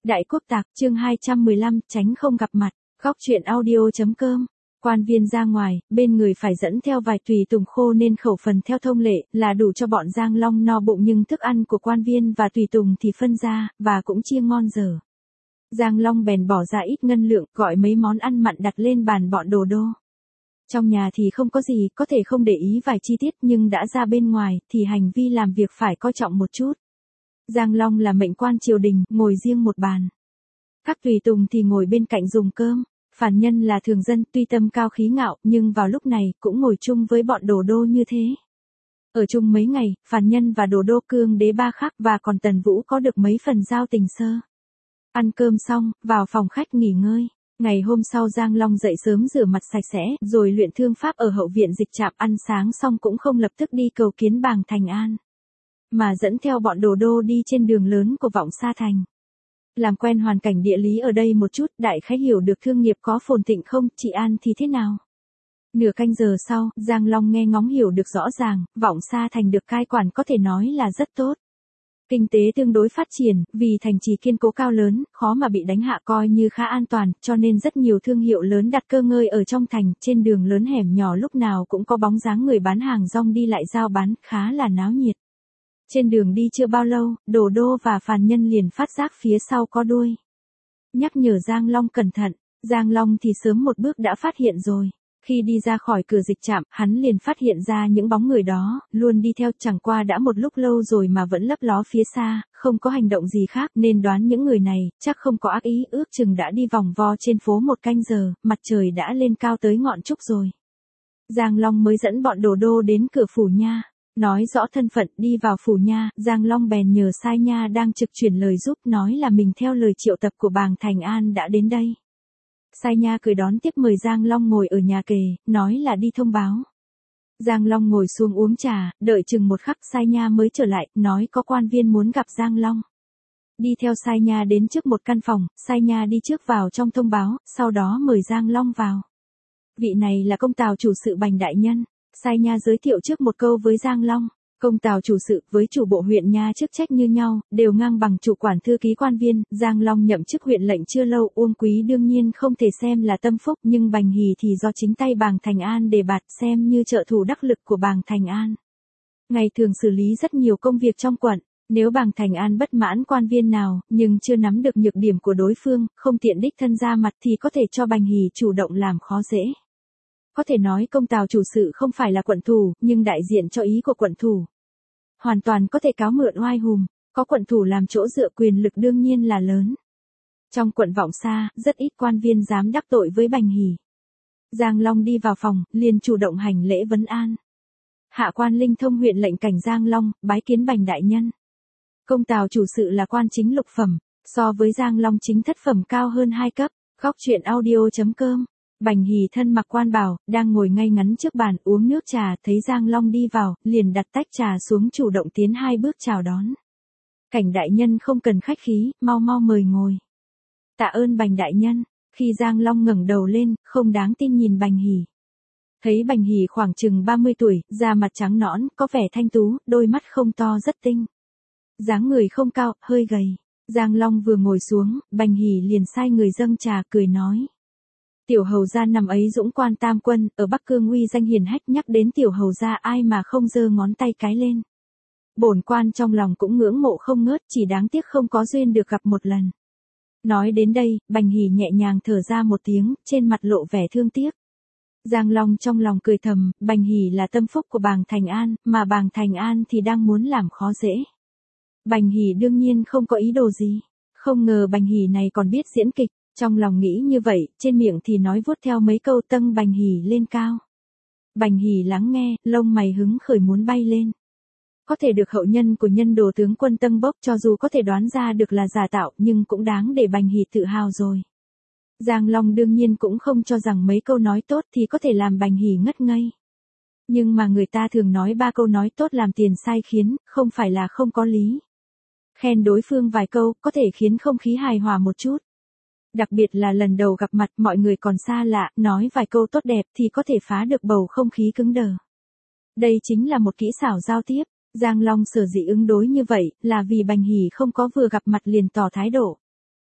Đại Quốc Tạc, chương 215, tránh không gặp mặt. Góc truyện audio.com. Quan viên ra ngoài, bên người phải dẫn theo vài tùy tùng khô nên khẩu phần theo thông lệ, là đủ cho bọn Giang Long no bụng, nhưng thức ăn của quan viên và tùy tùng thì phân ra, và cũng chia ngon dở. Giang Long bèn bỏ ra ít ngân lượng, gọi mấy món ăn mặn đặt lên bàn bọn Đồ Đô. Trong nhà thì không có gì, có thể không để ý vài chi tiết, nhưng đã ra bên ngoài, thì hành vi làm việc phải coi trọng một chút. Giang Long là mệnh quan triều đình, ngồi riêng một bàn. Các tùy tùng thì ngồi bên cạnh dùng cơm. Phàn Nhân là thường dân, tuy tâm cao khí ngạo, nhưng vào lúc này, cũng ngồi chung với bọn Đồ Đô như thế. Ở chung mấy ngày, Phàn Nhân và Đồ Đô cương đế ba khắc và còn Tần Vũ có được mấy phần giao tình sơ. Ăn cơm xong, vào phòng khách nghỉ ngơi. Ngày hôm sau Giang Long dậy sớm rửa mặt sạch sẽ, rồi luyện thương pháp ở hậu viện Dịch Trạm. Ăn sáng xong cũng không lập tức đi cầu kiến Bàng Thành An, mà dẫn theo bọn Đồ Đô đi trên đường lớn của Vọng Sa Thành. Làm quen hoàn cảnh địa lý ở đây một chút, đại khái hiểu được thương nghiệp có phồn thịnh không, trị an thì thế nào. Nửa canh giờ sau, Giang Long nghe ngóng hiểu được rõ ràng, Vọng Sa Thành được cai quản có thể nói là rất tốt. Kinh tế tương đối phát triển, vì thành trì kiên cố cao lớn, khó mà bị đánh hạ, coi như khá an toàn, cho nên rất nhiều thương hiệu lớn đặt cơ ngơi ở trong thành. Trên đường lớn hẻm nhỏ lúc nào cũng có bóng dáng người bán hàng rong đi lại giao bán, khá là náo nhiệt. Trên đường đi chưa bao lâu, Đồ Đô và Phàn Nhân liền phát giác phía sau có đuôi. Nhắc nhở Giang Long cẩn thận, Giang Long thì sớm một bước đã phát hiện rồi. Khi đi ra khỏi cửa Dịch Trạm, hắn liền phát hiện ra những bóng người đó, luôn đi theo, chẳng qua đã một lúc lâu rồi mà vẫn lấp ló phía xa, không có hành động gì khác, nên đoán những người này, chắc không có ác ý, ước chừng đã đi vòng vo trên phố một canh giờ, mặt trời đã lên cao tới ngọn trúc rồi. Giang Long mới dẫn bọn Đồ Đô đến cửa phủ nha. Nói rõ thân phận, đi vào phủ nha, Giang Long bèn nhờ sai nha đang trực chuyển lời giúp, nói là mình theo lời triệu tập của Bàng Thành An đã đến đây. Sai nha cười đón tiếp mời Giang Long ngồi ở nhà kề, nói là đi thông báo. Giang Long ngồi xuống uống trà, đợi chừng một khắc sai nha mới trở lại, nói có quan viên muốn gặp Giang Long. Đi theo sai nha đến trước một căn phòng, sai nha đi trước vào trong thông báo, sau đó mời Giang Long vào. Vị này là công tào chủ sự Bành đại nhân. Sai nha giới thiệu trước một câu với Giang Long. Công tào chủ sự với chủ bộ huyện nha chức trách như nhau, đều ngang bằng chủ quản thư ký quan viên. Giang Long nhậm chức huyện lệnh chưa lâu, Uông Quý đương nhiên không thể xem là tâm phúc, nhưng Bành Hỷ thì do chính tay Bàng Thành An đề bạt, xem như trợ thủ đắc lực của Bàng Thành An. Ngày thường xử lý rất nhiều công việc trong quận. Nếu Bàng Thành An bất mãn quan viên nào, nhưng chưa nắm được nhược điểm của đối phương, không tiện đích thân ra mặt thì có thể cho Bành Hỷ chủ động làm khó dễ. Có thể nói công tào chủ sự không phải là quận thủ, nhưng đại diện cho ý của quận thủ. Hoàn toàn có thể cáo mượn oai hùm, có quận thủ làm chỗ dựa quyền lực đương nhiên là lớn. Trong quận Vọng Sa, rất ít quan viên dám đắc tội với Bành Hỷ. Giang Long đi vào phòng, liền chủ động hành lễ vấn an. Hạ quan Linh Thông huyện lệnh cảnh Giang Long, bái kiến Bành đại nhân. Công tào chủ sự là quan chính lục phẩm, so với Giang Long chính thất phẩm cao hơn 2 cấp. Góc truyện audio.com. Bành Hỷ thân mặc quan bào, đang ngồi ngay ngắn trước bàn uống nước trà, thấy Giang Long đi vào, liền đặt tách trà xuống chủ động tiến 2 bước chào đón. Cảnh đại nhân không cần khách khí, mau mau mời ngồi. Tạ ơn Bành đại nhân. Khi Giang Long ngẩng đầu lên, không đáng tin nhìn Bành Hỷ. Thấy Bành Hỷ khoảng chừng 30 tuổi, da mặt trắng nõn, có vẻ thanh tú, đôi mắt không to rất tinh. Dáng người không cao, hơi gầy. Giang Long vừa ngồi xuống, Bành Hỷ liền sai người dâng trà, cười nói. Tiểu hầu gia năm ấy dũng quan tam quân, ở Bắc Cương uy danh hiển hách, nhắc đến tiểu hầu gia ai mà không giơ ngón tay cái lên. Bổn quan trong lòng cũng ngưỡng mộ không ngớt, chỉ đáng tiếc không có duyên được gặp một lần. Nói đến đây, Bành Hỷ nhẹ nhàng thở ra một tiếng, trên mặt lộ vẻ thương tiếc. Giang Long trong lòng cười thầm, Bành Hỷ là tâm phúc của Bàng Thành An, mà Bàng Thành An thì đang muốn làm khó dễ. Bành Hỷ đương nhiên không có ý đồ gì, không ngờ Bành Hỷ này còn biết diễn kịch. Trong lòng nghĩ như vậy, trên miệng thì nói vuốt theo mấy câu tâng Bành Hỷ lên cao. Bành Hỷ lắng nghe, lông mày hứng khởi muốn bay lên. Có thể được hậu nhân của nhân đồ tướng quân tâng bốc, cho dù có thể đoán ra được là giả tạo, nhưng cũng đáng để Bành Hỷ tự hào rồi. Giang Long đương nhiên cũng không cho rằng mấy câu nói tốt thì có thể làm Bành Hỷ ngất ngây. Nhưng mà người ta thường nói 3 câu nói tốt làm tiền sai khiến, không phải là không có lý. Khen đối phương vài câu, có thể khiến không khí hài hòa một chút. Đặc biệt là lần đầu gặp mặt, mọi người còn xa lạ, nói vài câu tốt đẹp thì có thể phá được bầu không khí cứng đờ. Đây chính là một kỹ xảo giao tiếp. Giang Long sở dĩ ứng đối như vậy, là vì Bành Hỷ không có vừa gặp mặt liền tỏ thái độ.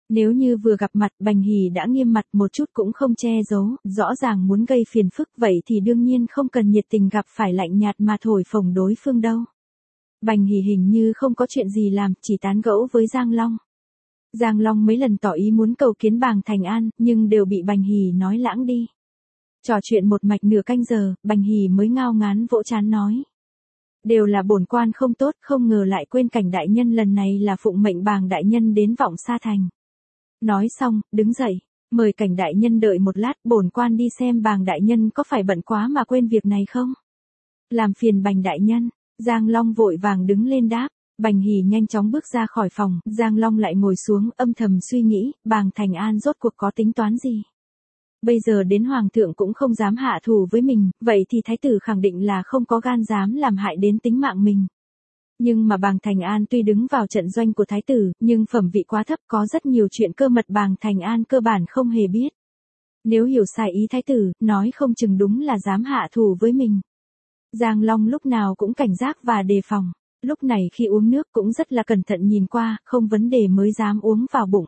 Nếu như vừa gặp mặt Bành Hỷ đã nghiêm mặt một chút cũng không che giấu, rõ ràng muốn gây phiền phức vậy thì đương nhiên không cần nhiệt tình gặp phải lạnh nhạt mà thổi phồng đối phương đâu. Bành Hỷ hình như không có chuyện gì làm, chỉ tán gẫu với Giang Long. Giang Long mấy lần tỏ ý muốn cầu kiến Bàng Thành An, nhưng đều bị Bành Hỷ nói lãng đi. Trò chuyện một mạch nửa canh giờ, Bành Hỷ mới ngao ngán vỗ trán nói. Đều là bổn quan không tốt, không ngờ lại quên Cảnh đại nhân lần này là phụng mệnh Bàng đại nhân đến Vọng Sa Thành. Nói xong, đứng dậy, mời Cảnh đại nhân đợi một lát, bổn quan đi xem Bàng đại nhân có phải bận quá mà quên việc này không? Làm phiền Bành đại nhân, Giang Long vội vàng đứng lên đáp. Bành Hỷ nhanh chóng bước ra khỏi phòng, Giang Long lại ngồi xuống âm thầm suy nghĩ, Bàng Thành An rốt cuộc có tính toán gì? Bây giờ đến Hoàng thượng cũng không dám hạ thù với mình, vậy thì Thái tử khẳng định là không có gan dám làm hại đến tính mạng mình. Nhưng mà Bàng Thành An tuy đứng vào trận doanh của Thái tử, nhưng phẩm vị quá thấp, có rất nhiều chuyện cơ mật Bàng Thành An cơ bản không hề biết. Nếu hiểu sai ý Thái tử, nói không chừng đúng là dám hạ thù với mình. Giang Long lúc nào cũng cảnh giác và đề phòng. Lúc này khi uống nước cũng rất là cẩn thận nhìn qua, không vấn đề mới dám uống vào bụng.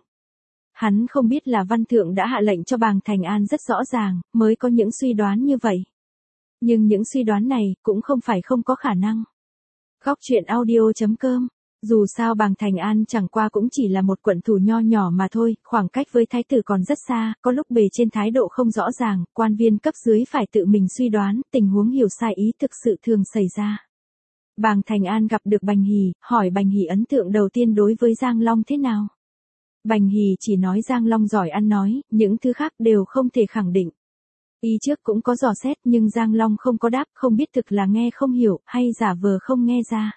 Hắn không biết là văn thượng đã hạ lệnh cho Bàng Thành An rất rõ ràng, mới có những suy đoán như vậy. Nhưng những suy đoán này cũng không phải không có khả năng. Góc truyện audio.com. Dù sao Bàng Thành An chẳng qua cũng chỉ là một quận thủ nho nhỏ mà thôi, khoảng cách với thái tử còn rất xa, có lúc bề trên thái độ không rõ ràng, quan viên cấp dưới phải tự mình suy đoán, tình huống hiểu sai ý thực sự thường xảy ra. Bàng Thành An gặp được Bành Hỷ, hỏi Bành Hỷ ấn tượng đầu tiên đối với Giang Long thế nào. Bành Hỷ chỉ nói Giang Long giỏi ăn nói, những thứ khác đều không thể khẳng định. Y trước cũng có dò xét nhưng Giang Long không có đáp, không biết thực là nghe không hiểu, hay giả vờ không nghe ra.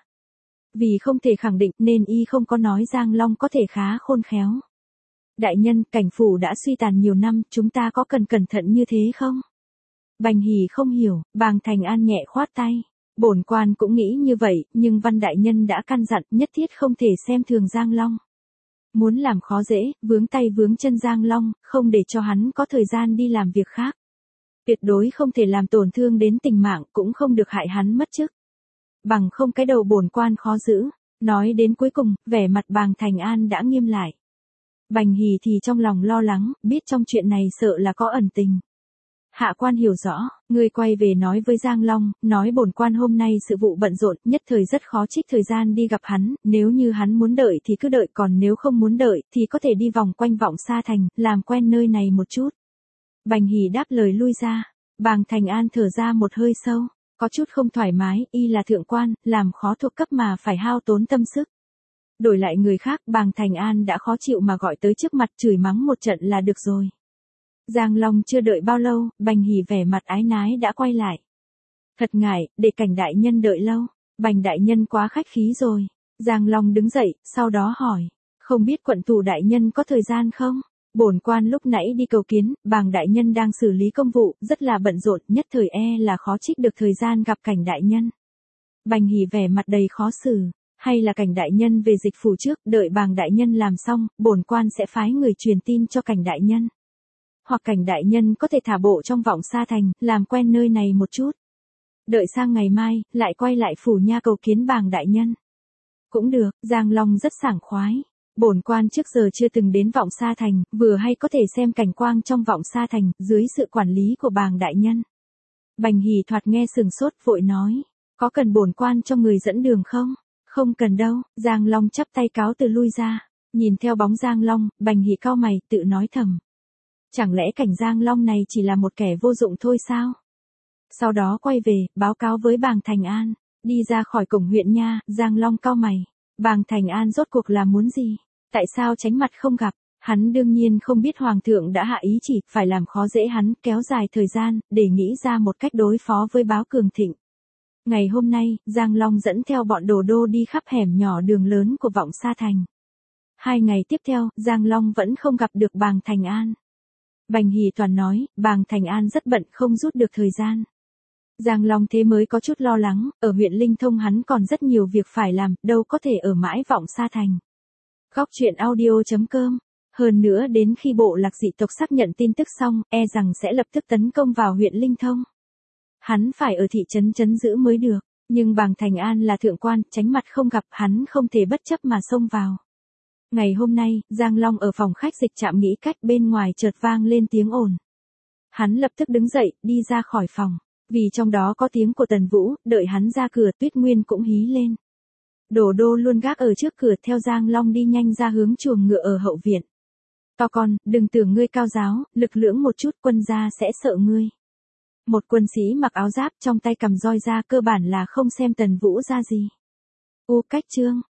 Vì không thể khẳng định nên Y không có nói Giang Long có thể khá khôn khéo. Đại nhân, cảnh phủ đã suy tàn nhiều năm, chúng ta có cần cẩn thận như thế không? Bành Hỷ không hiểu, Bàng Thành An nhẹ khoát tay. Bổn quan cũng nghĩ như vậy, nhưng Văn đại nhân đã căn dặn nhất thiết không thể xem thường Giang Long. Muốn làm khó dễ, vướng tay vướng chân Giang Long, không để cho hắn có thời gian đi làm việc khác. Tuyệt đối không thể làm tổn thương đến tình mạng, cũng không được hại hắn mất chức. Bằng không cái đầu bổn quan khó giữ. Nói đến cuối cùng, vẻ mặt Bàng Thành An đã nghiêm lại. Bành Hỷ thì trong lòng lo lắng, biết trong chuyện này sợ là có ẩn tình. Hạ quan hiểu rõ, người quay về nói với Giang Long, nói bổn quan hôm nay sự vụ bận rộn, nhất thời rất khó trích thời gian đi gặp hắn, nếu như hắn muốn đợi thì cứ đợi, còn nếu không muốn đợi thì có thể đi vòng quanh Vọng Sa Thành, làm quen nơi này một chút. Bành Hỷ đáp lời lui ra. Bàng Thành An thở ra một hơi sâu, có chút không thoải mái, Y là thượng quan, làm khó thuộc cấp mà phải hao tốn tâm sức. Đổi lại người khác, Bàng Thành An đã khó chịu mà gọi tới trước mặt chửi mắng một trận là được rồi. Giang Long chưa đợi bao lâu, Bành Hỷ vẻ mặt ái nái đã quay lại. Thật ngại, để Cảnh đại nhân đợi lâu. Bành đại nhân quá khách khí rồi. Giang Long đứng dậy, sau đó hỏi. Không biết quận thủ đại nhân có thời gian không? Bổn quan lúc nãy đi cầu kiến, Bàng đại nhân đang xử lý công vụ, rất là bận rộn, nhất thời là khó trích được thời gian gặp Cảnh đại nhân. Bành Hỷ vẻ mặt đầy khó xử. Hay là Cảnh đại nhân về dịch phủ trước, đợi Bàng đại nhân làm xong, bổn quan sẽ phái người truyền tin cho Cảnh đại nhân. Hoặc Cảnh đại nhân có thể thả bộ trong Vọng Sa Thành, làm quen nơi này một chút. Đợi sang ngày mai, lại quay lại phủ nha cầu kiến Bàng đại nhân. Cũng được, Giang Long rất sảng khoái. Bổn quan trước giờ chưa từng đến Vọng Sa Thành, vừa hay có thể xem cảnh quang trong Vọng Sa Thành, dưới sự quản lý của Bàng đại nhân. Bành Hỷ thoạt nghe sừng sốt vội nói, có cần bổn quan cho người dẫn đường không? Không cần đâu, Giang Long chắp tay cáo từ lui ra. Nhìn theo bóng Giang Long, Bành Hỷ cau mày, tự nói thầm. Chẳng lẽ Cảnh Giang Long này chỉ là một kẻ vô dụng thôi sao? Sau đó quay về, báo cáo với Bàng Thành An. Đi ra khỏi cổng huyện nha, Giang Long cau mày. Bàng Thành An rốt cuộc là muốn gì? Tại sao tránh mặt không gặp? Hắn đương nhiên không biết Hoàng thượng đã hạ ý chỉ, phải làm khó dễ hắn, kéo dài thời gian, để nghĩ ra một cách đối phó với Báo Cường Thịnh. Ngày hôm nay, Giang Long dẫn theo bọn đồ đô đi khắp hẻm nhỏ đường lớn của Vọng Sa Thành. 2 ngày tiếp theo, Giang Long vẫn không gặp được Bàng Thành An. Bành Hỷ toàn nói, Bàng Thành An rất bận không rút được thời gian. Giang Long thế mới có chút lo lắng, ở huyện Linh Thông hắn còn rất nhiều việc phải làm, đâu có thể ở mãi Vọng Sa Thành. Góc truyện audio.com. Hơn nữa đến khi bộ lạc dị tộc xác nhận tin tức xong, rằng sẽ lập tức tấn công vào huyện Linh Thông. Hắn phải ở thị trấn trấn giữ mới được, nhưng Bàng Thành An là thượng quan, tránh mặt không gặp, hắn không thể bất chấp mà xông vào. Ngày hôm nay, Giang Long ở phòng khách dịch trạm nghĩ cách bên ngoài chợt vang lên tiếng ồn. Hắn lập tức đứng dậy, đi ra khỏi phòng. Vì trong đó có tiếng của Tần Vũ, đợi hắn ra cửa Tuyết Nguyên cũng hí lên. Đổ Đô luôn gác ở trước cửa theo Giang Long đi nhanh ra hướng chuồng ngựa ở hậu viện. To con, đừng tưởng ngươi cao giáo, lực lưỡng một chút quân gia sẽ sợ ngươi. Một quân sĩ mặc áo giáp trong tay cầm roi ra cơ bản là không xem Tần Vũ ra gì. Cách chương.